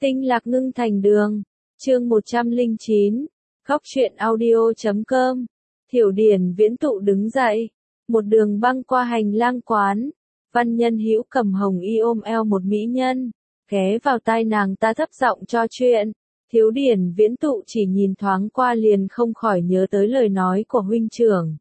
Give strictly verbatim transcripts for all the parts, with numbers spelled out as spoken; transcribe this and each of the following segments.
Tinh lạc ngưng thành đường. Chương một trăm lẻ chín. Góc truyện audio chấm com. Thiểu Điển Viễn Tụ đứng dậy, một đường băng qua hành lang quán. Văn Nhân Hữu cầm hồng y ôm eo một mỹ nhân, ghé vào tai nàng ta thấp giọng cho chuyện. Thiếu Điển Viễn Tụ chỉ nhìn thoáng qua liền không khỏi nhớ tới lời nói của huynh trưởng.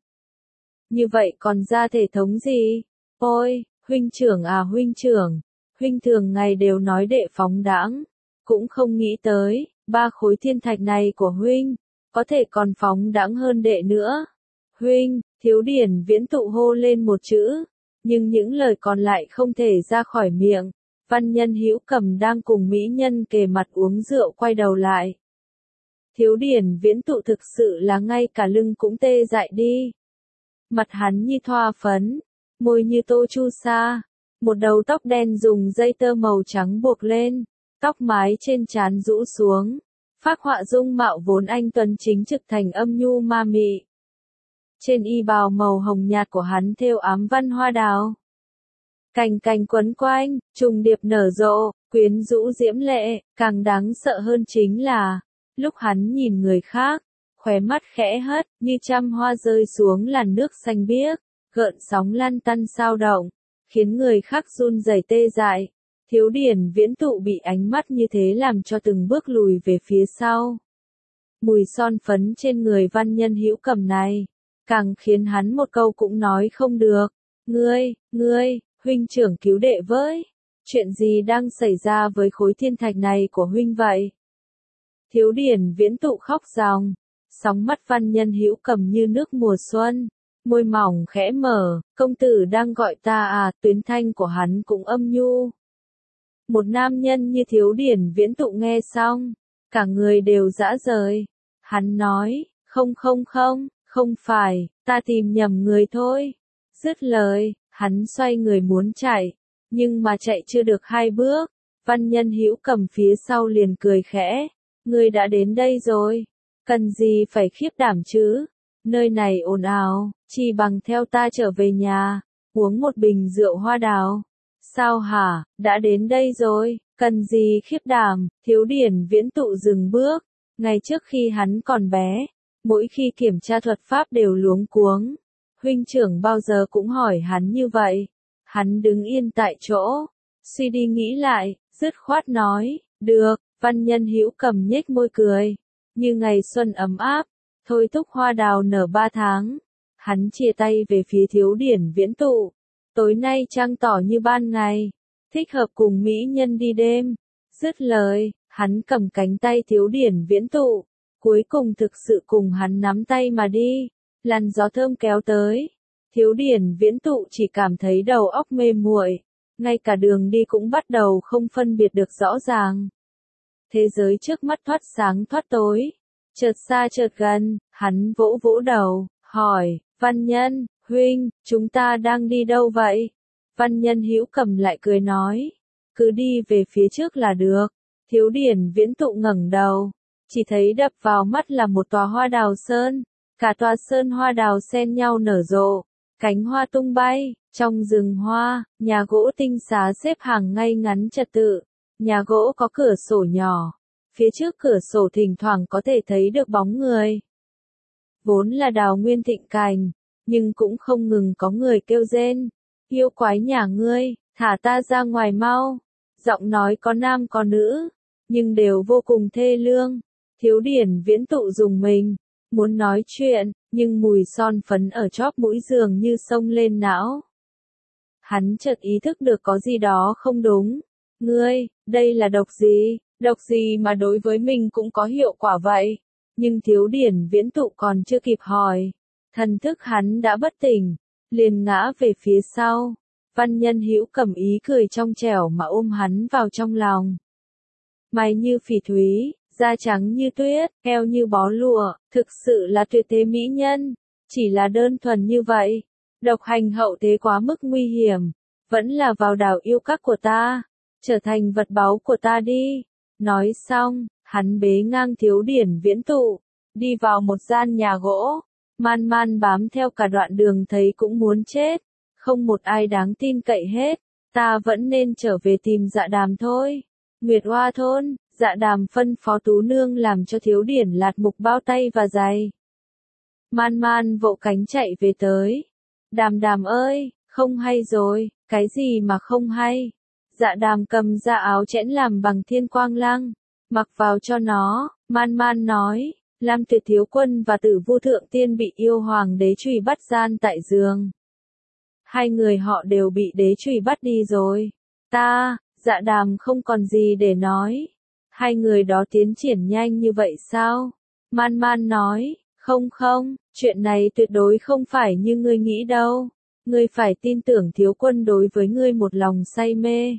Như vậy còn ra thể thống gì? Ôi, huynh trưởng à huynh trưởng, huynh thường ngày đều nói đệ phóng đãng, cũng không nghĩ tới, ba khối thiên thạch này của huynh, có thể còn phóng đãng hơn đệ nữa. Huynh, Thiếu Điển Viễn Tụ hô lên một chữ, nhưng những lời còn lại không thể ra khỏi miệng. Văn Nhân Hữu cầm đang cùng mỹ nhân kề mặt uống rượu quay đầu lại. Thiếu Điển Viễn Tụ thực sự là ngay cả lưng cũng tê dại đi. Mặt hắn như thoa phấn, môi như tô chu sa, một đầu tóc đen dùng dây tơ màu trắng buộc lên, tóc mái trên trán rũ xuống, phác họa dung mạo vốn anh tuấn chính trực thành âm nhu ma mị. Trên y bào màu hồng nhạt của hắn thêu ám văn hoa đào. Cành cành quấn quanh, trùng điệp nở rộ, quyến rũ diễm lệ, càng đáng sợ hơn chính là, lúc hắn nhìn người khác, khóe mắt khẽ hất, như trăm hoa rơi xuống làn nước xanh biếc, gợn sóng lăn tăn sao động, khiến người khác run rẩy tê dại. Thiếu Điển Viễn Tụ bị ánh mắt như thế làm cho từng bước lùi về phía sau. Mùi son phấn trên người Văn Nhân Hữu cầm này, càng khiến hắn một câu cũng nói không được. Ngươi, ngươi, huynh trưởng cứu đệ với. Chuyện gì đang xảy ra với khối thiên thạch này của huynh vậy? Thiếu Điển Viễn Tụ khóc ròng, sóng mắt Văn Nhân Hữu cầm như nước mùa xuân, môi mỏng khẽ mở, công tử đang gọi ta à, tuyến thanh của hắn cũng âm nhu. Một nam nhân như Thiếu Điển Viễn Tụ nghe xong, cả người đều rã rời. Hắn nói, không không không, không phải, ta tìm nhầm người thôi. Dứt lời, hắn xoay người muốn chạy, nhưng mà chạy chưa được hai bước, Văn Nhân Hữu cầm phía sau liền cười khẽ, ngươi đã đến đây rồi, cần gì phải khiếp đảm chứ, nơi này ồn ào, chỉ bằng theo ta trở về nhà, uống một bình rượu hoa đào. Sao hả, đã đến đây rồi, cần gì khiếp đảm. Thiếu Điển Viễn Tụ dừng bước, ngày trước khi hắn còn bé, mỗi khi kiểm tra thuật pháp đều luống cuống. Huynh trưởng bao giờ cũng hỏi hắn như vậy. Hắn đứng yên tại chỗ, suy đi nghĩ lại, dứt khoát nói, được. Văn Nhân Hữu cầm nhếch môi cười, như ngày xuân ấm áp, thôi thúc hoa đào nở ba tháng. Hắn chia tay về phía Thiếu Điển Viễn Tụ. Tối nay trăng tỏ như ban ngày, thích hợp cùng mỹ nhân đi đêm. Dứt lời, hắn cầm cánh tay Thiếu Điển Viễn Tụ, cuối cùng thực sự cùng hắn nắm tay mà đi. Làn gió thơm kéo tới, Thiếu Điển Viễn Tụ chỉ cảm thấy đầu óc mê muội, ngay cả đường đi cũng bắt đầu không phân biệt được rõ ràng. Thế giới trước mắt thoát sáng thoát tối, chợt xa chợt gần, hắn vỗ vỗ đầu, hỏi, Văn Nhân, huynh, chúng ta đang đi đâu vậy? Văn Nhân Hữu cầm lại cười nói, cứ đi về phía trước là được. Thiếu Điển Viễn Tụ ngẩng đầu, chỉ thấy đập vào mắt là một tòa hoa đào sơn, cả tòa sơn hoa đào xen nhau nở rộ, cánh hoa tung bay, trong rừng hoa, nhà gỗ tinh xá xếp hàng ngay ngắn trật tự, nhà gỗ có cửa sổ nhỏ, phía trước cửa sổ thỉnh thoảng có thể thấy được bóng người. Vốn là đào nguyên thịnh cành, nhưng cũng không ngừng có người kêu rên, yêu quái nhà ngươi, thả ta ra ngoài mau. Giọng nói có nam có nữ, nhưng đều vô cùng thê lương. Thiếu Điển Viễn Tụ dùng mình, muốn nói chuyện, nhưng mùi son phấn ở chóp mũi dường như xông lên não. Hắn chợt ý thức được có gì đó không đúng. Ngươi, đây là độc gì? Độc gì mà đối với mình cũng có hiệu quả vậy? Nhưng Thiếu Điển Viễn Tụ còn chưa kịp hỏi, thần thức hắn đã bất tỉnh, liền ngã về phía sau. Văn Nhân Hữu cầm ý cười trong trẻo mà ôm hắn vào trong lòng. Mày như phỉ thúy, da trắng như tuyết, eo như bó lụa, thực sự là tuyệt thế mỹ nhân. Chỉ là đơn thuần như vậy, độc hành hậu thế quá mức nguy hiểm, vẫn là vào đảo yêu các của ta, trở thành vật báu của ta đi. Nói xong, hắn bế ngang Thiếu Điển Viễn Tụ, đi vào một gian nhà gỗ, man man bám theo cả đoạn đường thấy cũng muốn chết, không một ai đáng tin cậy hết, ta vẫn nên trở về tìm Dạ Đàm thôi. Nguyệt Hoa thôn, Dạ Đàm phân phó Tú Nương làm cho Thiếu Điển lạt mục bao tay và giày. Man Man vỗ cánh chạy về tới. Đàm Đàm ơi, không hay rồi, cái gì mà không hay? Dạ Đàm cầm ra áo chẽn làm bằng thiên quang lăng, mặc vào cho nó. Man Man nói, Lam Tuyệt Thiếu Quân và Tử Vu Thượng Tiên bị yêu hoàng đế chùy bắt gian tại giường. Hai người họ đều bị đế chùy bắt đi rồi. Ta, Dạ Đàm không còn gì để nói. Hai người đó tiến triển nhanh như vậy sao? Man Man nói, không không, chuyện này tuyệt đối không phải như ngươi nghĩ đâu. Ngươi phải tin tưởng Thiếu Quân đối với ngươi một lòng say mê.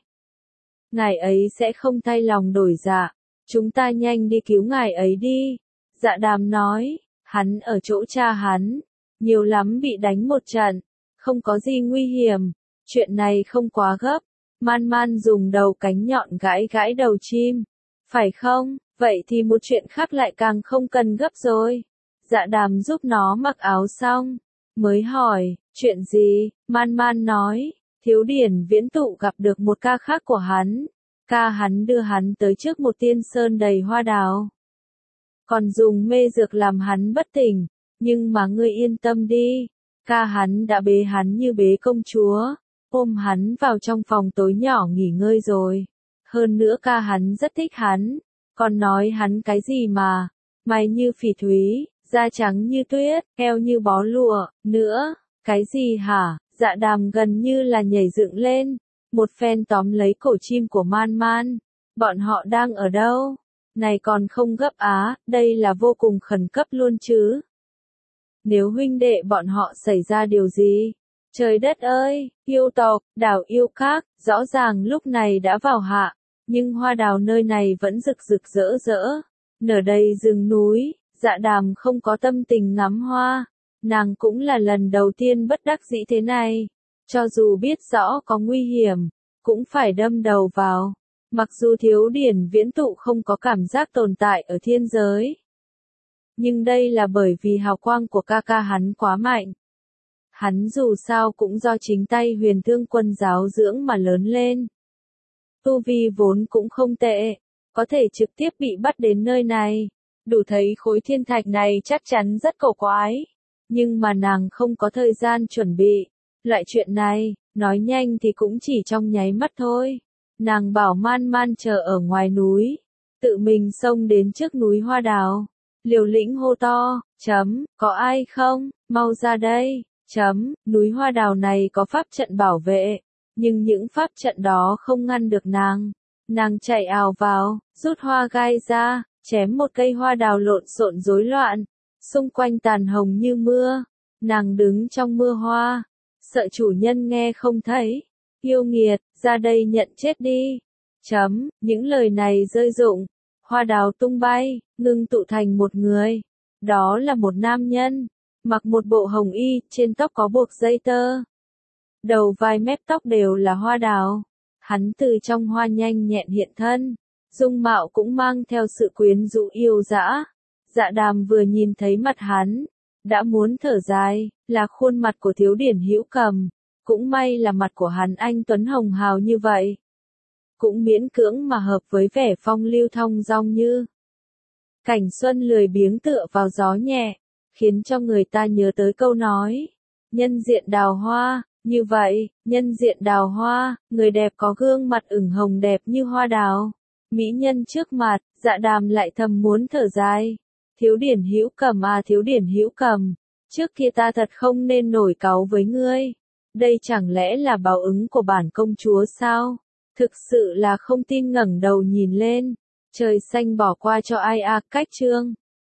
Ngài ấy sẽ không thay lòng đổi dạ. Chúng ta nhanh đi cứu ngài ấy đi. Dạ Đàm nói, hắn ở chỗ cha hắn. Nhiều lắm bị đánh một trận. Không có gì nguy hiểm. Chuyện này không quá gấp. Man Man dùng đầu cánh nhọn gãi gãi đầu chim. Phải không? Vậy thì một chuyện khác lại càng không cần gấp rồi. Dạ Đàm giúp nó mặc áo xong. Mới hỏi, chuyện gì? Man Man nói, Thiếu Điển Viễn Tụ gặp được một ca khác của hắn. Ca hắn đưa hắn tới trước một tiên sơn đầy hoa đào. Còn dùng mê dược làm hắn bất tỉnh. Nhưng mà ngươi yên tâm đi. Ca hắn đã bế hắn như bế công chúa. Ôm hắn vào trong phòng tối nhỏ nghỉ ngơi rồi. Hơn nữa ca hắn rất thích hắn. Còn nói hắn cái gì mà, mày như phỉ thúy, da trắng như tuyết, eo như bó lụa, nữa, cái gì hả? Dạ Đàm gần như là nhảy dựng lên, một phen tóm lấy cổ chim của Man Man. Bọn họ đang ở đâu? Này còn không gấp á, đây là vô cùng khẩn cấp luôn chứ. Nếu huynh đệ bọn họ xảy ra điều gì? Trời đất ơi, yêu tộc, đảo yêu khác, rõ ràng lúc này đã vào hạ. Nhưng hoa đào nơi này vẫn rực rực rỡ rỡ, nở đầy rừng núi. Dạ Đàm không có tâm tình ngắm hoa, nàng cũng là lần đầu tiên bất đắc dĩ thế này, cho dù biết rõ có nguy hiểm, cũng phải đâm đầu vào. Mặc dù Thiếu Điển Viễn Tụ không có cảm giác tồn tại ở thiên giới, nhưng đây là bởi vì hào quang của ca ca hắn quá mạnh. Hắn dù sao cũng do chính tay Huyền Thương Quân giáo dưỡng mà lớn lên. Tu vi vốn cũng không tệ, có thể trực tiếp bị bắt đến nơi này, đủ thấy khối thiên thạch này chắc chắn rất cổ quái. Nhưng mà nàng không có thời gian chuẩn bị. Loại chuyện này, nói nhanh thì cũng chỉ trong nháy mắt thôi. Nàng bảo Man Man chờ ở ngoài núi, tự mình xông đến trước núi hoa đào. Liều lĩnh hô to, chấm, có ai không, mau ra đây, chấm, núi hoa đào này có pháp trận bảo vệ. Nhưng những pháp trận đó không ngăn được nàng. Nàng chạy ào vào, rút hoa gai ra, chém một cây hoa đào lộn xộn rối loạn. Xung quanh tàn hồng như mưa. Nàng đứng trong mưa hoa. Sợ chủ nhân nghe không thấy. Yêu nghiệt, ra đây nhận chết đi. Chấm, những lời này rơi rụng. Hoa đào tung bay, ngưng tụ thành một người. Đó là một nam nhân. Mặc một bộ hồng y, trên tóc có buộc dây tơ. Đầu vai mép tóc đều là hoa đào. Hắn từ trong hoa nhanh nhẹn hiện thân. Dung mạo cũng mang theo sự quyến rũ yêu dã. Dạ Đàm vừa nhìn thấy mặt hắn, đã muốn thở dài, là khuôn mặt của Thiếu Điển Hữu Cầm. Cũng may là mặt của hắn anh tuấn hồng hào như vậy. Cũng miễn cưỡng mà hợp với vẻ phong lưu thong dong như. Cảnh xuân lười biếng tựa vào gió nhẹ, khiến cho người ta nhớ tới câu nói. Nhân diện đào hoa. Như vậy, nhân diện đào hoa, người đẹp có gương mặt ửng hồng đẹp như hoa đào. Mỹ nhân trước mặt, Dạ Đàm lại thầm muốn thở dài. Thiếu Điển Hữu Cầm à, Thiếu Điển Hữu Cầm, trước kia ta thật không nên nổi cáu với ngươi. Đây chẳng lẽ là báo ứng của bản công chúa sao? Thực sự là không tin, ngẩng đầu nhìn lên. Trời xanh bỏ qua cho ai à, cách chương.